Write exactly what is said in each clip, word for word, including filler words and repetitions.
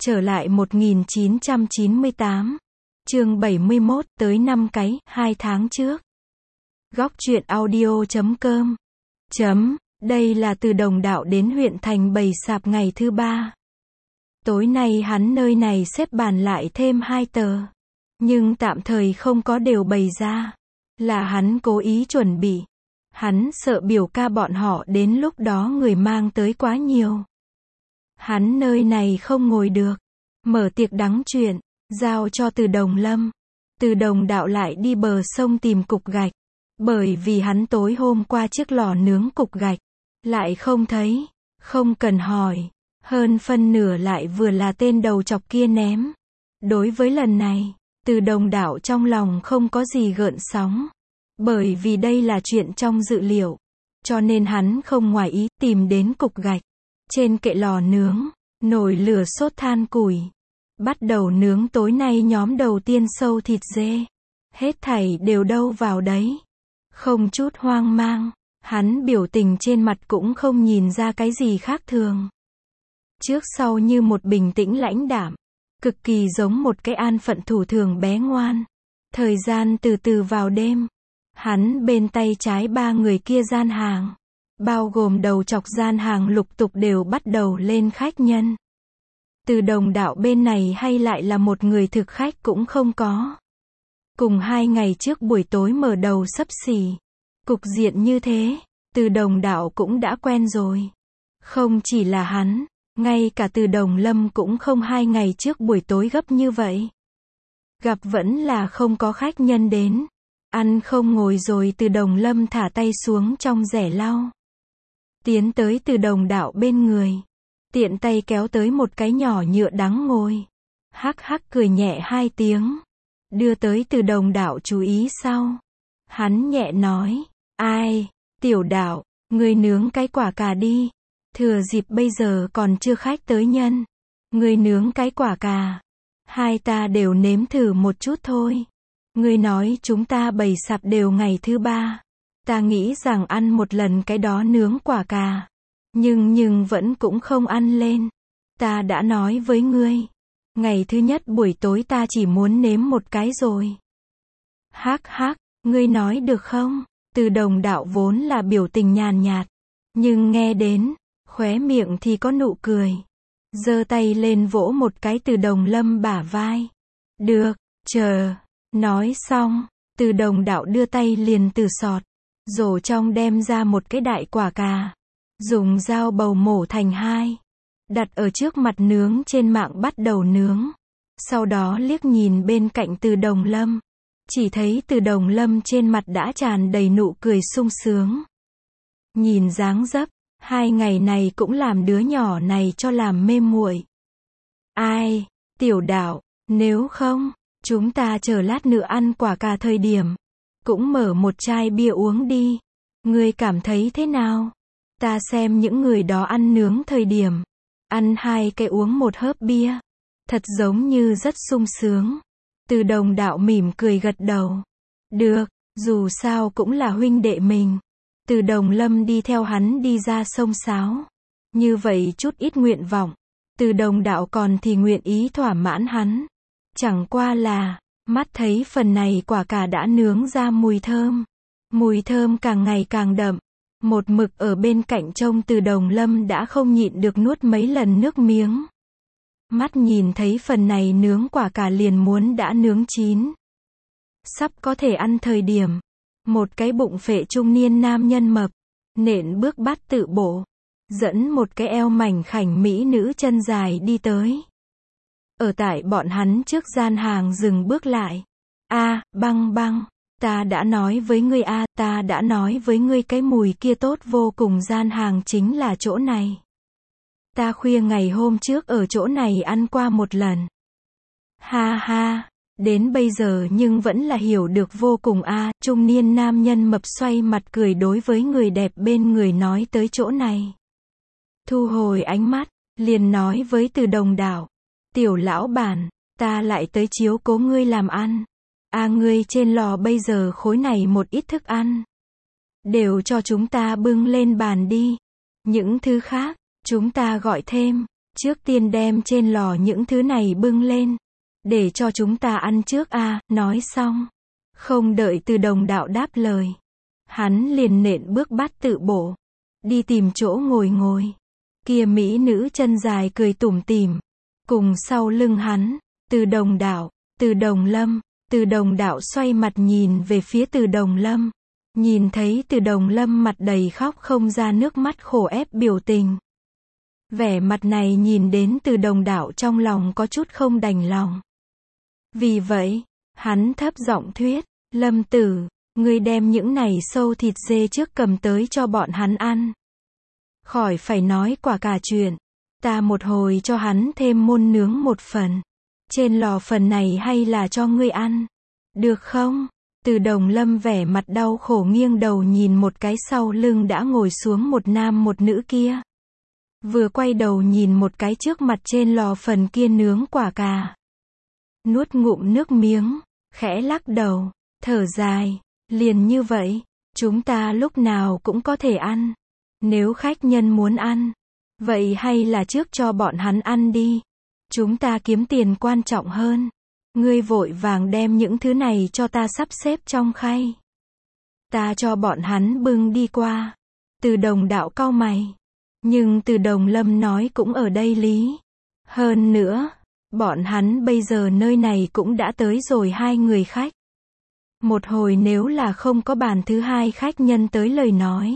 Trở lại một nghìn chín trăm chín mươi tám. Chương bảy mươi mốt, tới năm cái, hai tháng trước. Góc truyện audio chấm com. Chấm, đây là từ Đồng Đạo đến huyện thành bày sạp ngày thứ ba. Tối nay hắn nơi này xếp bàn lại thêm hai tờ. Nhưng tạm thời không có đều bày ra. Là hắn cố ý chuẩn bị. Hắn sợ biểu ca bọn họ đến lúc đó người mang tới quá nhiều. Hắn nơi này không ngồi được. Mở tiệc đắng chuyện, giao cho Từ Đồng Lâm. Từ Đồng Đạo lại đi bờ sông tìm cục gạch. Bởi vì hắn tối hôm qua chiếc lò nướng cục gạch. Lại không thấy, không cần hỏi. Hơn phân nửa lại vừa là tên đầu chọc kia ném. Đối với lần này, Từ Đồng Đạo trong lòng không có gì gợn sóng. Bởi vì đây là chuyện trong dự liệu. Cho nên hắn không ngoài ý tìm đến cục gạch. Trên kệ lò nướng, nồi lửa sốt than củi. Bắt đầu nướng tối nay nhóm đầu tiên sâu thịt dê. Hết thảy đều đâu vào đấy. Không chút hoang mang. Hắn biểu tình trên mặt cũng không nhìn ra cái gì khác thường. Trước sau như một bình tĩnh lãnh đạm. Cực kỳ giống một cái an phận thủ thường bé ngoan. Thời gian từ từ vào đêm. Hắn bên tay trái ba người kia gian hàng. Bao gồm đầu chọc gian hàng lục tục đều bắt đầu lên khách nhân. Từ Đồng Đạo bên này hay lại là một người thực khách cũng không có. Cùng hai ngày trước buổi tối mở đầu xấp xỉ. Cục diện như thế, Từ Đồng Đạo cũng đã quen rồi. Không chỉ là hắn, ngay cả Từ Đồng Lâm cũng không hai ngày trước buổi tối gấp như vậy. Gặp vẫn là không có khách nhân đến. Ăn không ngồi rồi Từ Đồng Lâm thả tay xuống trong rẻ lau. Tiến tới Từ Đồng Đạo bên người. Tiện tay kéo tới một cái nhỏ nhựa đắng ngồi. Hắc hắc cười nhẹ hai tiếng. Đưa tới Từ Đồng Đạo chú ý sau. Hắn nhẹ nói. Ai, Tiểu Đạo, ngươi nướng cái quả cà đi. Thừa dịp bây giờ còn chưa khách tới nhân. Ngươi nướng cái quả cà. Hai ta đều nếm thử một chút thôi. Ngươi nói chúng ta bày sạp đều ngày thứ ba. Ta nghĩ rằng ăn một lần cái đó nướng quả cà. Nhưng nhưng vẫn cũng không ăn lên. Ta đã nói với ngươi. Ngày thứ nhất buổi tối ta chỉ muốn nếm một cái rồi. Hắc hắc, ngươi nói được không? Từ Đồng Đạo vốn là biểu tình nhàn nhạt. Nhưng nghe đến, khóe miệng thì có nụ cười. Giơ tay lên vỗ một cái Từ Đồng Lâm bả vai. Được, chờ. Nói xong, Từ Đồng Đạo đưa tay liền từ sọt. Rổ trong đem ra một cái đại quả cà. Dùng dao bầu mổ thành hai. Đặt ở trước mặt nướng trên mạng bắt đầu nướng. Sau đó liếc nhìn bên cạnh Từ Đồng Lâm. Chỉ thấy Từ Đồng Lâm trên mặt đã tràn đầy nụ cười sung sướng. Nhìn dáng dấp, hai ngày này cũng làm đứa nhỏ này cho làm mê muội. Ai, Tiểu Đạo, nếu không, chúng ta chờ lát nữa ăn quả cà thời điểm. Cũng mở một chai bia uống đi. Ngươi cảm thấy thế nào? Ta xem những người đó ăn nướng thời điểm. Ăn hai cái uống một hớp bia. Thật giống như rất sung sướng. Từ Đồng Đạo mỉm cười gật đầu. Được, dù sao cũng là huynh đệ mình. Từ Đồng Lâm đi theo hắn đi ra sông Sáo. Như vậy chút ít nguyện vọng. Từ Đồng Đạo còn thì nguyện ý thỏa mãn hắn. Chẳng qua là, mắt thấy phần này quả cà đã nướng ra mùi thơm. Mùi thơm càng ngày càng đậm. Một mực ở bên cạnh trông Từ Đồng Lâm đã không nhịn được nuốt mấy lần nước miếng. Mắt nhìn thấy phần này nướng quả cà liền muốn đã nướng chín. Sắp có thể ăn thời điểm. Một cái bụng phệ trung niên nam nhân mập. Nện bước bát tự bổ. Dẫn một cái eo mảnh khảnh mỹ nữ chân dài đi tới. Ở tại bọn hắn trước gian hàng dừng bước lại. A, băng băng. Ta đã nói với ngươi a, ta đã nói với ngươi cái mùi kia tốt vô cùng gian hàng chính là chỗ này. Ta khuya ngày hôm trước ở chỗ này ăn qua một lần. Ha ha, đến bây giờ nhưng vẫn là hiểu được vô cùng a, trung niên nam nhân mập xoay mặt cười đối với người đẹp bên người nói tới chỗ này. Thu hồi ánh mắt, liền nói với Từ Đồng Đạo. Tiểu lão bản, ta lại tới chiếu cố ngươi làm ăn. A ngươi trên lò bây giờ khối này một ít thức ăn. Đều cho chúng ta bưng lên bàn đi. Những thứ khác, chúng ta gọi thêm. Trước tiên đem trên lò những thứ này bưng lên. Để cho chúng ta ăn trước a, nói xong. Không đợi Từ Đồng Đạo đáp lời. Hắn liền nện bước bát tự bổ. Đi tìm chỗ ngồi ngồi. Kia mỹ nữ chân dài cười tủm tỉm. Cùng sau lưng hắn, Từ Đồng Đạo, Từ Đồng Lâm. Từ Đồng Đạo xoay mặt nhìn về phía Từ Đồng Lâm. Nhìn thấy Từ Đồng Lâm mặt đầy khóc không ra nước mắt khổ ép biểu tình. Vẻ mặt này nhìn đến Từ Đồng Đạo trong lòng có chút không đành lòng. Vì vậy, hắn thấp giọng thuyết, Lâm tử, ngươi đem những này sâu thịt dê trước cầm tới cho bọn hắn ăn. Khỏi phải nói quả cả chuyện, ta một hồi cho hắn thêm môn nướng một phần. Trên lò phần này hay là cho ngươi ăn? Được không? Từ Đồng Lâm vẻ mặt đau khổ nghiêng đầu nhìn một cái sau lưng đã ngồi xuống một nam một nữ kia. Vừa quay đầu nhìn một cái trước mặt trên lò phần kia nướng quả cà. Nuốt ngụm nước miếng, khẽ lắc đầu, thở dài, liền như vậy, chúng ta lúc nào cũng có thể ăn. Nếu khách nhân muốn ăn, vậy hay là trước cho bọn hắn ăn đi. Chúng ta kiếm tiền quan trọng hơn. Ngươi vội vàng đem những thứ này cho ta sắp xếp trong khay. Ta cho bọn hắn bưng đi qua. Từ Đồng Đạo cau mày. Nhưng Từ Đồng Lâm nói cũng ở đây lý. Hơn nữa, bọn hắn bây giờ nơi này cũng đã tới rồi hai người khách. Một hồi nếu là không có bàn thứ hai khách nhân tới lời nói.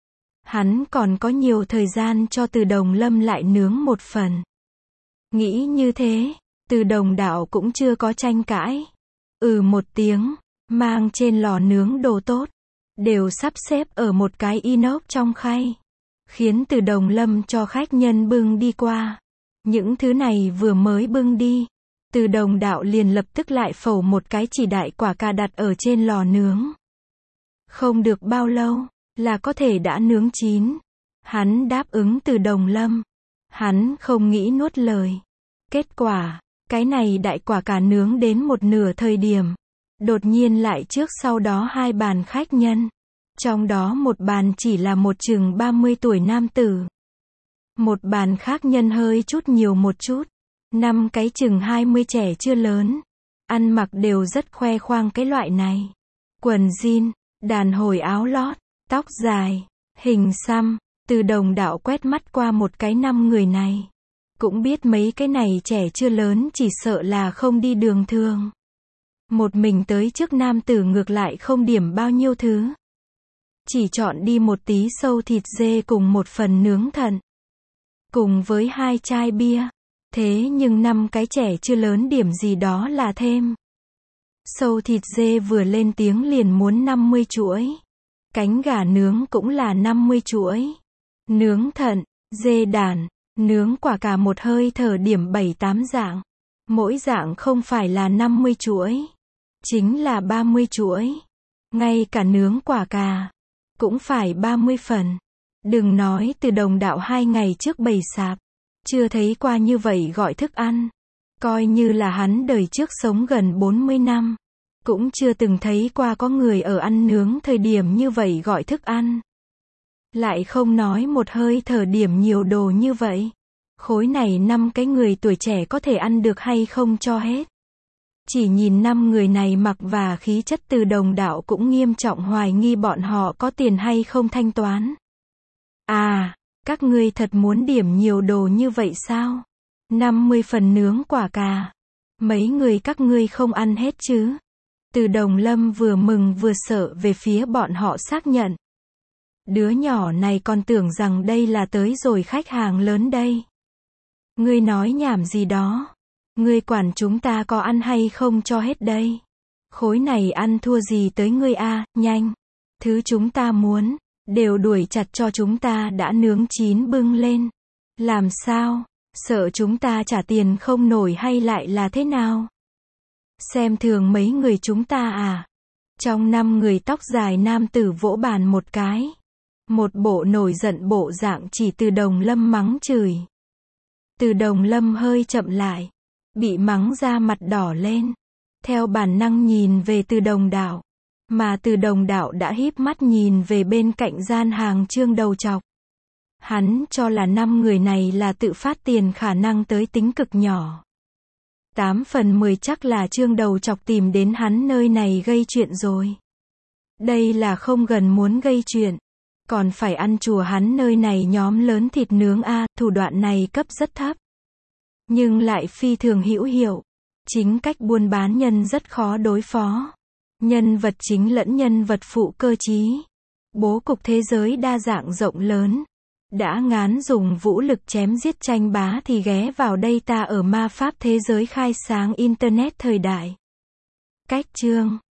Hắn còn có nhiều thời gian cho Từ Đồng Lâm lại nướng một phần. Nghĩ như thế, Từ Đồng Đạo cũng chưa có tranh cãi. Ừ một tiếng, mang trên lò nướng đồ tốt. Đều sắp xếp ở một cái inox trong khay. Khiến Từ Đồng Lâm cho khách nhân bưng đi qua. Những thứ này vừa mới bưng đi. Từ Đồng Đạo liền lập tức lại phẩu một cái chỉ đại quả cà đặt ở trên lò nướng. Không được bao lâu, là có thể đã nướng chín. Hắn đáp ứng Từ Đồng Lâm. Hắn không nghĩ nuốt lời. Kết quả, cái này đại quả cà nướng đến một nửa thời điểm. Đột nhiên lại trước sau đó hai bàn khách nhân. Trong đó một bàn chỉ là một chừng ba mươi tuổi nam tử. Một bàn khác nhân hơi chút nhiều một chút. Năm cái chừng hai mươi trẻ chưa lớn. Ăn mặc đều rất khoe khoang cái loại này. Quần jean, đàn hồi áo lót, tóc dài, hình xăm. Từ Đồng Đạo quét mắt qua một cái năm người này. Cũng biết mấy cái này trẻ chưa lớn chỉ sợ là không đi đường thường. Một mình tới trước nam tử ngược lại không điểm bao nhiêu thứ. Chỉ chọn đi một tí sâu thịt dê cùng một phần nướng thận. Cùng với hai chai bia. Thế nhưng năm cái trẻ chưa lớn điểm gì đó là thêm. Sâu thịt dê vừa lên tiếng liền muốn năm mươi chuỗi. Cánh gà nướng cũng là năm mươi chuỗi. Nướng thận, dê đàn, nướng quả cà một hơi thở điểm bảy tám dạng. Mỗi dạng không phải là năm mươi chuỗi. Chính là ba mươi chuỗi. Ngay cả nướng quả cà. Cũng phải ba mươi phần. Đừng nói Từ Đồng Đạo hai ngày trước bày sạp. Chưa thấy qua như vậy gọi thức ăn. Coi như là hắn đời trước sống gần bốn mươi năm. Cũng chưa từng thấy qua có người ở ăn nướng thời điểm như vậy gọi thức ăn. Lại không nói một hơi thở điểm nhiều đồ như vậy. Khối này năm cái người tuổi trẻ có thể ăn được hay không cho hết. Chỉ nhìn năm người này mặc và khí chất Từ Đồng Đạo cũng nghiêm trọng hoài nghi bọn họ có tiền hay không thanh toán. À, các ngươi thật muốn điểm nhiều đồ như vậy sao? năm mươi phần nướng quả cà. Mấy người các ngươi không ăn hết chứ? Từ Đồng Lâm vừa mừng vừa sợ về phía bọn họ xác nhận. Đứa nhỏ này còn tưởng rằng đây là tới rồi khách hàng lớn đây. Ngươi nói nhảm gì đó? Ngươi quản chúng ta có ăn hay không cho hết đây? Khối này ăn thua gì tới ngươi a, nhanh. Thứ chúng ta muốn, đều đuổi chặt cho chúng ta đã nướng chín bưng lên. Làm sao? Sợ chúng ta trả tiền không nổi hay lại là thế nào? Xem thường mấy người chúng ta à? Trong năm người tóc dài nam tử vỗ bàn một cái. Một bộ nổi giận bộ dạng chỉ Từ Đồng Lâm mắng chửi. Từ Đồng Lâm hơi chậm lại. Bị mắng ra mặt đỏ lên. Theo bản năng nhìn về Từ Đồng Đạo. Mà Từ Đồng Đạo đã híp mắt nhìn về bên cạnh gian hàng Trương Đầu Chọc. Hắn cho là năm người này là tự phát tiền khả năng tới tính cực nhỏ. tám phần mười chắc là Trương đầu chọc tìm đến hắn nơi này gây chuyện rồi. Đây là không gần muốn gây chuyện. Còn phải ăn chùa hắn nơi này nhóm lớn thịt nướng a, thủ đoạn này cấp rất thấp. Nhưng lại phi thường hữu hiệu. Chính cách buôn bán nhân rất khó đối phó. Nhân vật chính lẫn nhân vật phụ cơ trí. Bố cục thế giới đa dạng rộng lớn. Đã ngán dùng vũ lực chém giết tranh bá thì ghé vào đây ta ở ma pháp thế giới khai sáng Internet thời đại. Cách chương